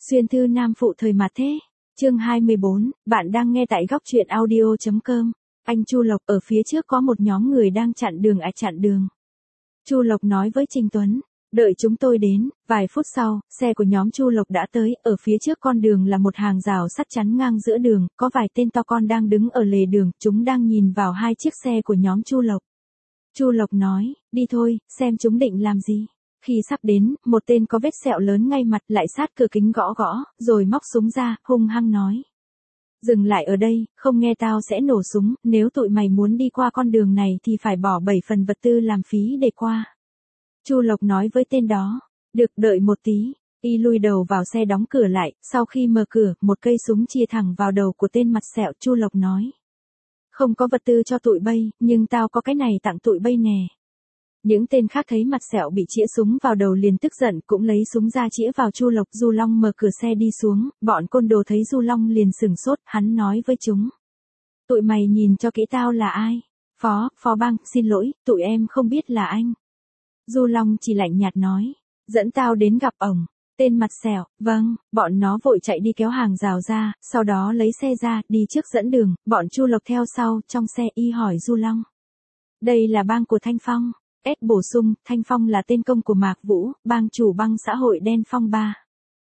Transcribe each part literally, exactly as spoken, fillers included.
Xuyên thư nam phụ thời mà thế. Chương hai mươi bốn, bạn đang nghe tại góc truyện audio.com. Anh Chu Lộc, ở phía trước có một nhóm người đang chặn đường ạch chặn đường. Chu Lộc nói với Trình Tuấn, đợi chúng tôi đến. Vài phút sau, xe của nhóm Chu Lộc đã tới, ở phía trước con đường là một hàng rào sắt chắn ngang giữa đường, có vài tên to con đang đứng ở lề đường, chúng đang nhìn vào hai chiếc xe của nhóm Chu Lộc. Chu Lộc nói, đi thôi, xem chúng định làm gì. Khi sắp đến, một tên có vết sẹo lớn ngay mặt lại sát cửa kính gõ gõ, rồi móc súng ra, hung hăng nói. Dừng lại ở đây, không nghe tao sẽ nổ súng, nếu tụi mày muốn đi qua con đường này thì phải bỏ bảy phần vật tư làm phí để qua. Chu Lộc nói với tên đó, được, đợi một tí. Y lùi đầu vào xe đóng cửa lại, sau khi mở cửa, một cây súng chia thẳng vào đầu của tên mặt sẹo. Chu Lộc nói. Không có vật tư cho tụi bay, nhưng tao có cái này tặng tụi bay nè. Những tên khác thấy mặt sẹo bị chĩa súng vào đầu liền tức giận cũng lấy súng ra chĩa vào Chu Lộc. Du Long mở cửa xe đi xuống, bọn côn đồ thấy Du Long liền sửng sốt, hắn nói với chúng. Tụi mày nhìn cho kỹ tao là ai? Phó, Phó Bang, xin lỗi, tụi em không biết là anh. Du Long chỉ lạnh nhạt nói, dẫn tao đến gặp ổng. Tên mặt sẹo, vâng, bọn nó vội chạy đi kéo hàng rào ra, sau đó lấy xe ra, đi trước dẫn đường, bọn Chu Lộc theo sau, trong xe Y hỏi Du Long. Đây là bang của Thanh Phong. S bổ sung, Thanh Phong là tên công của Mạc Vũ, bang chủ băng xã hội đen Phong ba.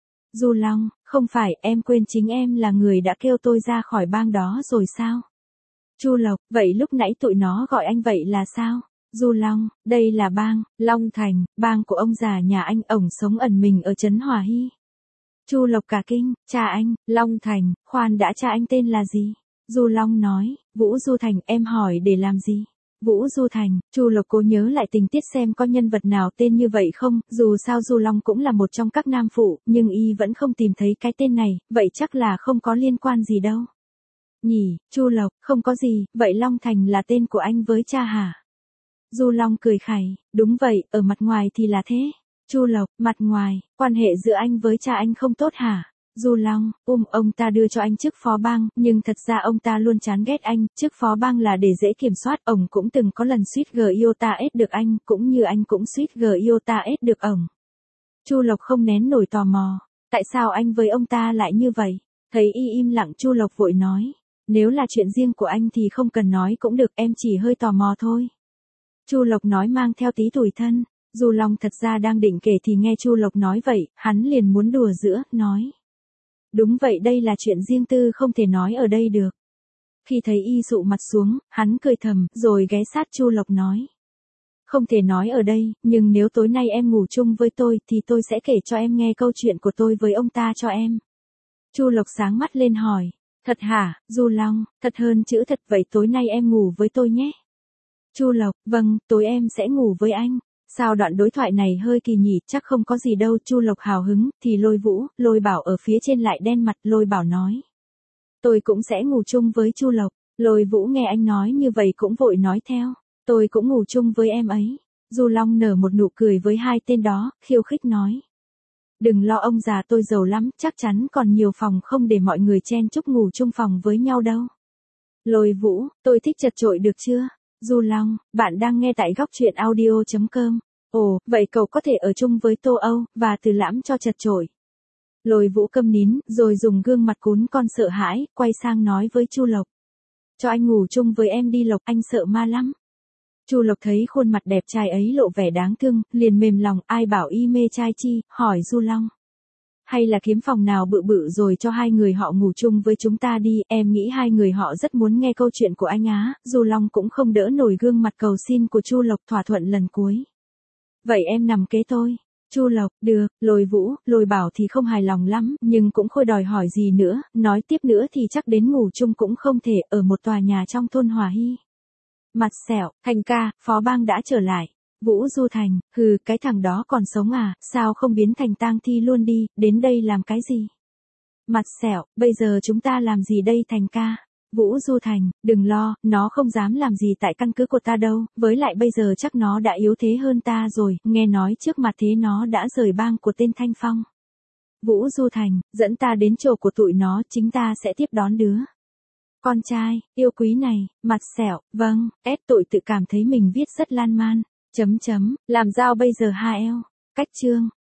Du Long, không phải, em quên chính em là người đã kêu tôi ra khỏi bang đó rồi sao? Chu Lộc, vậy lúc nãy tụi nó gọi anh vậy là sao? Du Long, đây là bang, Long Thành, bang của ông già nhà anh, ổng sống ẩn mình ở trấn Hòa Hy. Chu Lộc cả kinh, cha anh, Long Thành, khoan đã, cha anh tên là gì? Du Long nói, Vũ Du Thành, em hỏi để làm gì? Vũ Du Thành. Chu Lộc cố nhớ lại tình tiết xem có nhân vật nào tên như vậy không, dù sao Du Long cũng là một trong các nam phụ, nhưng y vẫn không tìm thấy cái tên này, vậy chắc là không có liên quan gì đâu. Nhỉ, Chu Lộc, không có gì, vậy Long Thành là tên của anh với cha hả? Du Long cười khẩy, đúng vậy, ở mặt ngoài thì là thế. Chu Lộc, mặt ngoài, quan hệ giữa anh với cha anh không tốt hả? Du Long, um, ông ta đưa cho anh chức phó bang, nhưng thật ra ông ta luôn chán ghét anh, chức phó bang là để dễ kiểm soát, ổng cũng từng có lần suýt g iota s được anh, cũng như anh cũng suýt g iota s được ổng. Chu Lộc không nén nổi tò mò, tại sao anh với ông ta lại như vậy? Thấy y im lặng, Chu Lộc vội nói, nếu là chuyện riêng của anh thì không cần nói cũng được, em chỉ hơi tò mò thôi. Chu Lộc nói mang theo tí tủi thân. Du Long thật ra đang định kể thì nghe Chu Lộc nói vậy, hắn liền muốn đùa giữa, nói. Đúng vậy, đây là chuyện riêng tư không thể nói ở đây được. Khi thấy y dụ mặt xuống, hắn cười thầm, rồi ghé sát Chu Lộc nói. Không thể nói ở đây, nhưng nếu tối nay em ngủ chung với tôi thì tôi sẽ kể cho em nghe câu chuyện của tôi với ông ta cho em. Chu Lộc sáng mắt lên hỏi. Thật hả, Du Long, thật hơn chữ thật, vậy tối nay em ngủ với tôi nhé. Chu Lộc, vâng, tối em sẽ ngủ với anh. Sao đoạn đối thoại này hơi kỳ nhỉ, chắc không có gì đâu. Chu Lộc hào hứng, thì Lôi Vũ, Lôi Bảo ở phía trên lại đen mặt. Lôi Bảo nói. Tôi cũng sẽ ngủ chung với Chu Lộc. Lôi Vũ nghe anh nói như vậy cũng vội nói theo. Tôi cũng ngủ chung với em ấy. Du Long nở một nụ cười với hai tên đó, khiêu khích nói. Đừng lo, ông già tôi giàu lắm, chắc chắn còn nhiều phòng không để mọi người chen chúc ngủ chung phòng với nhau đâu. Lôi Vũ, tôi thích chật chội được chưa? Du Long, bạn đang nghe tại góc truyện audio.com. Ồ, vậy cậu có thể ở chung với Tô Âu, và Từ Lãm cho chật chội. Lôi Vũ câm nín, rồi dùng gương mặt cún con sợ hãi, quay sang nói với Chu Lộc. Cho anh ngủ chung với em đi Lộc, anh sợ ma lắm. Chu Lộc thấy khuôn mặt đẹp trai ấy lộ vẻ đáng thương, liền mềm lòng, ai bảo y mê trai chi, hỏi Du Long. Hay là kiếm phòng nào bự bự rồi cho hai người họ ngủ chung với chúng ta đi, em nghĩ hai người họ rất muốn nghe câu chuyện của anh á. Du Long cũng không đỡ nổi gương mặt cầu xin của Chu Lộc, thỏa thuận lần cuối. Vậy em nằm kế tôi. Chu Lộc, được. Lôi Vũ, Lôi Bảo thì không hài lòng lắm, nhưng cũng không đòi hỏi gì nữa, nói tiếp nữa thì chắc đến ngủ chung cũng không thể, ở một tòa nhà trong thôn Hòa Hy. Mặt sẹo, Thành ca, phó bang đã trở lại. Vũ Du Thành, hừ, cái thằng đó còn sống à, sao không biến thành tang thi luôn đi, đến đây làm cái gì? Mặt sẹo, bây giờ chúng ta làm gì đây Thành ca? Vũ Du Thành, đừng lo, nó không dám làm gì tại căn cứ của ta đâu, với lại bây giờ chắc nó đã yếu thế hơn ta rồi, nghe nói trước mặt thế nó đã rời bang của tên Thanh Phong. Vũ Du Thành, dẫn ta đến chỗ của tụi nó, chính ta sẽ tiếp đón đứa con trai, yêu quý này. Mặt sẹo, vâng, ép tụi tự cảm thấy mình viết rất lan man. Chấm chấm, làm sao bây giờ ha eo? Cách chương.